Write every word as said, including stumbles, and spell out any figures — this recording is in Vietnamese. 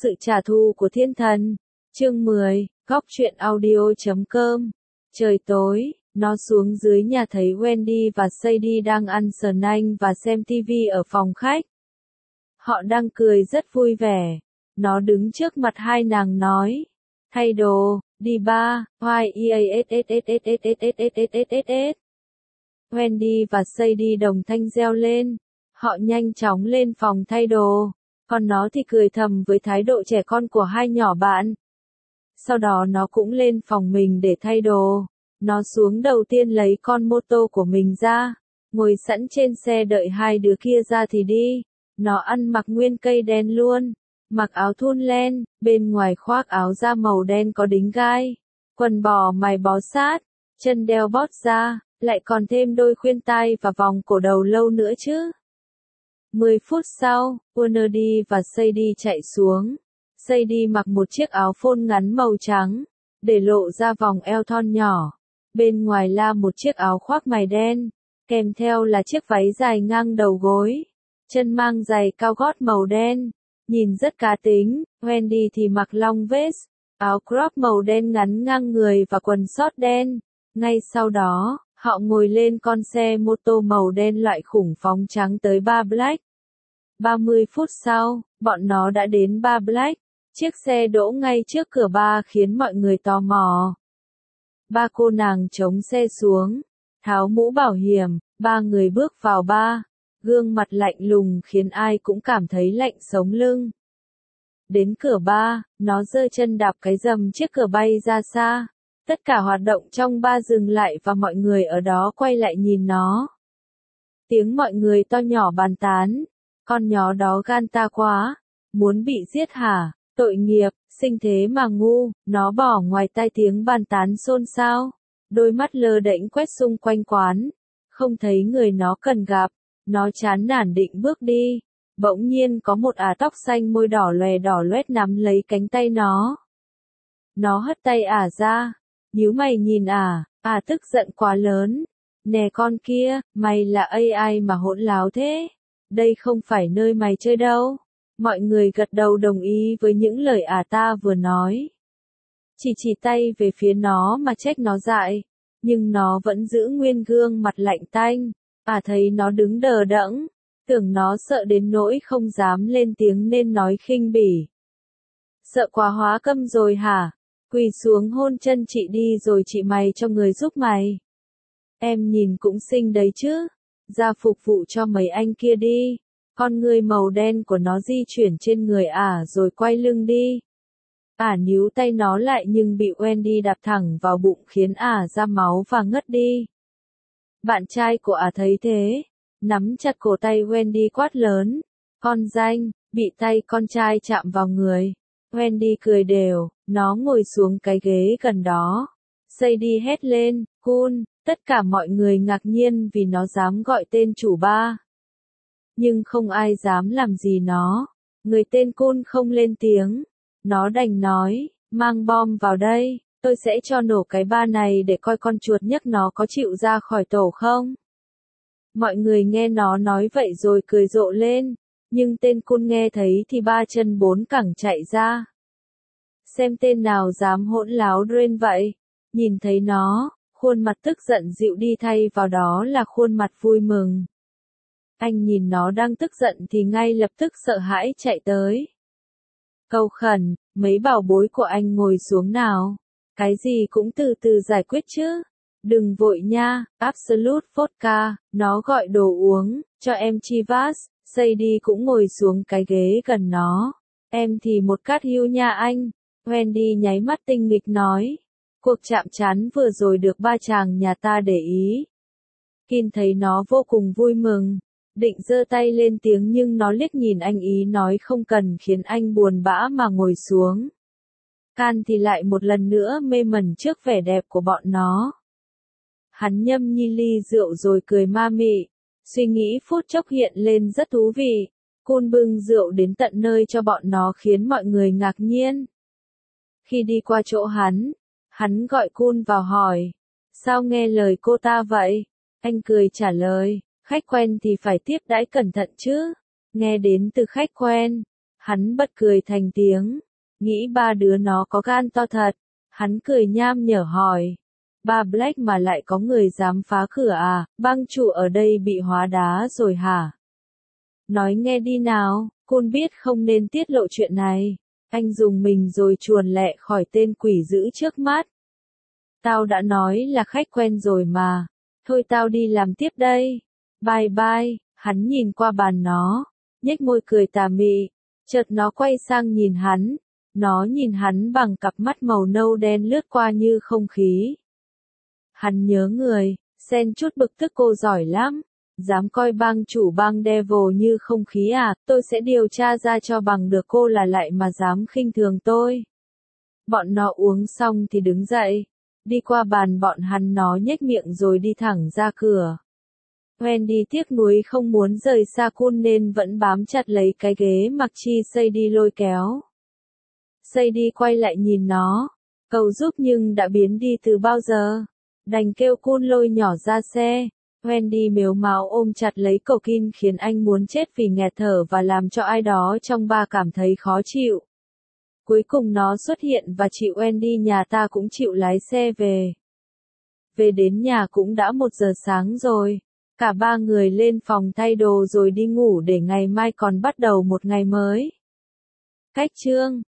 Sự trả thù của thiên thần. Chương mười, góc truyện audio chấm com. Trời tối, nó xuống dưới nhà thấy Wendy và Sadie đang ăn sờ nanh và xem ti vi ở phòng khách. Họ đang cười rất vui vẻ. Nó đứng trước mặt hai nàng nói, thay đồ, đi ba, y-a-s-s-s-s-s-s-s-s-s-s-s. Wendy và Sadie đồng thanh reo lên. Họ nhanh chóng lên phòng thay đồ, còn nó thì cười thầm với thái độ trẻ con của hai nhỏ bạn. Sau đó nó cũng lên phòng mình để thay đồ. Nó xuống đầu tiên lấy con mô tô của mình ra, ngồi sẵn trên xe đợi hai đứa kia ra thì đi. Nó ăn mặc nguyên cây đen luôn, mặc áo thun len, bên ngoài khoác áo da màu đen có đính gai, quần bò mày bó sát, chân đeo bót da, lại còn thêm đôi khuyên tai và vòng cổ đầu lâu nữa chứ. Mười phút sau, Wendy và Sadie chạy xuống. Sadie mặc một chiếc áo phôn ngắn màu trắng, để lộ ra vòng eo thon nhỏ. Bên ngoài là một chiếc áo khoác mày đen, kèm theo là chiếc váy dài ngang đầu gối. Chân mang giày cao gót màu đen, nhìn rất cá tính. Wendy thì mặc long vest, áo crop màu đen ngắn ngang người và quần short đen. Ngay sau đó, họ ngồi lên con xe mô tô màu đen loại khủng phóng trắng tới Bar Black. ba mươi phút sau, bọn nó đã đến Bar Black. Chiếc xe đỗ ngay trước cửa bar khiến mọi người tò mò. Ba cô nàng chống xe xuống, tháo mũ bảo hiểm, ba người bước vào bar. Gương mặt lạnh lùng khiến ai cũng cảm thấy lạnh sống lưng. Đến cửa bar, nó giơ chân đạp cái rầm chiếc cửa bay ra xa. Tất cả hoạt động trong bar dừng lại và mọi người ở đó quay lại nhìn nó. Tiếng mọi người to nhỏ bàn tán. Con nhó đó gan ta quá. Muốn bị giết hả? Tội nghiệp, sinh thế mà ngu. Nó bỏ ngoài tai tiếng bàn tán xôn xao. Đôi mắt lơ đễnh quét xung quanh quán. Không thấy người nó cần gặp. Nó chán nản định bước đi. Bỗng nhiên có một ả tóc xanh môi đỏ lòe đỏ loét nắm lấy cánh tay nó. Nó hất tay ả ra. Nhíu mày nhìn ả, ả tức giận quá lớn. Nè con kia, mày là a i mà hỗn láo thế? Đây không phải nơi mày chơi đâu. Mọi người gật đầu đồng ý với những lời ả ta vừa nói. Chỉ chỉ tay về phía nó mà trách nó dại. Nhưng nó vẫn giữ nguyên gương mặt lạnh tanh. Ả thấy nó đứng đờ đẫn. Tưởng nó sợ đến nỗi không dám lên tiếng nên nói khinh bỉ. Sợ quá hóa câm rồi hả? Quỳ xuống hôn chân chị đi rồi chị mày cho người giúp mày. Em nhìn cũng xinh đấy chứ. Ra phục vụ cho mấy anh kia đi. Con người màu đen của nó di chuyển trên người ả rồi quay lưng đi. Ả níu tay nó lại nhưng bị Wendy đạp thẳng vào bụng khiến ả ra máu và ngất đi. Bạn trai của ả thấy thế, nắm chặt cổ tay Wendy quát lớn. Con danh, bị tay con trai chạm vào người. Wendy cười đều, nó ngồi xuống cái ghế gần đó. Sadie hét lên, cool, tất cả mọi người ngạc nhiên vì nó dám gọi tên chủ bar. Nhưng không ai dám làm gì nó. Người tên cool không lên tiếng. Nó đành nói, mang bom vào đây, tôi sẽ cho nổ cái bar này để coi con chuột nhấc nó có chịu ra khỏi tổ không. Mọi người nghe nó nói vậy rồi cười rộ lên. Nhưng tên cool nghe thấy thì ba chân bốn cẳng chạy ra. Xem tên nào dám hỗn láo Drain vậy. Nhìn thấy nó, khuôn mặt tức giận dịu đi thay vào đó là khuôn mặt vui mừng. Anh nhìn nó đang tức giận thì ngay lập tức sợ hãi chạy tới. Cầu khẩn, mấy bảo bối của anh ngồi xuống nào. Cái gì cũng từ từ giải quyết chứ. Đừng vội nha, Absolute Vodka, nó gọi đồ uống, cho em Chivas. Sadie cũng ngồi xuống cái ghế gần nó. Em thì một cát hưu nha anh. Wendy nháy mắt tinh nghịch nói. Cuộc chạm trán vừa rồi được ba chàng nhà ta để ý. Kin thấy nó vô cùng vui mừng. Định giơ tay lên tiếng nhưng nó liếc nhìn anh ý nói không cần khiến anh buồn bã mà ngồi xuống. Can thì lại một lần nữa mê mẩn trước vẻ đẹp của bọn nó. Hắn nhâm nhi ly rượu rồi cười ma mị. Suy nghĩ phút chốc hiện lên rất thú vị. Cool bưng rượu đến tận nơi cho bọn nó khiến mọi người ngạc nhiên. Khi đi qua chỗ hắn, hắn gọi Cool vào hỏi. Sao nghe lời cô ta vậy? Anh cười trả lời. Khách quen thì phải tiếp đãi cẩn thận chứ. Nghe đến từ khách quen. Hắn bật cười thành tiếng, nghĩ ba đứa nó có gan to thật. Hắn cười nham nhở hỏi, ba Black mà lại có người dám phá cửa à, bang chủ ở đây bị hóa đá rồi hả? Nói nghe đi nào, Kun biết không nên tiết lộ chuyện này. Anh dùng mình rồi chuồn lẹ khỏi tên quỷ dữ trước mắt. Tao đã nói là khách quen rồi mà. Thôi tao đi làm tiếp đây. Bye bye, hắn nhìn qua bàn nó, nhếch môi cười tà mị. Chợt nó quay sang nhìn hắn. Nó nhìn hắn bằng cặp mắt màu nâu đen lướt qua như không khí. Hắn nhớ người, xen chút bực tức cô giỏi lắm. Dám coi bang chủ bang Devil như không khí à, tôi sẽ điều tra ra cho bằng được cô là lại mà dám khinh thường tôi. Bọn nó uống xong thì đứng dậy, đi qua bàn bọn hắn nó nhếch miệng rồi đi thẳng ra cửa. Wendy tiếc nuối không muốn rời xa Kun nên vẫn bám chặt lấy cái ghế mặc chi Sadie lôi kéo. Sadie quay lại nhìn nó, cầu giúp nhưng đã biến đi từ bao giờ. Đành kêu Kun lôi nhỏ ra xe. Wendy mếu máo ôm chặt lấy cậu Kin khiến anh muốn chết vì nghẹt thở và làm cho ai đó trong ba cảm thấy khó chịu. Cuối cùng nó xuất hiện và chị Wendy nhà ta cũng chịu lái xe về. Về đến nhà cũng đã một giờ sáng rồi. Cả ba người lên phòng thay đồ rồi đi ngủ để ngày mai còn bắt đầu một ngày mới. Cách chương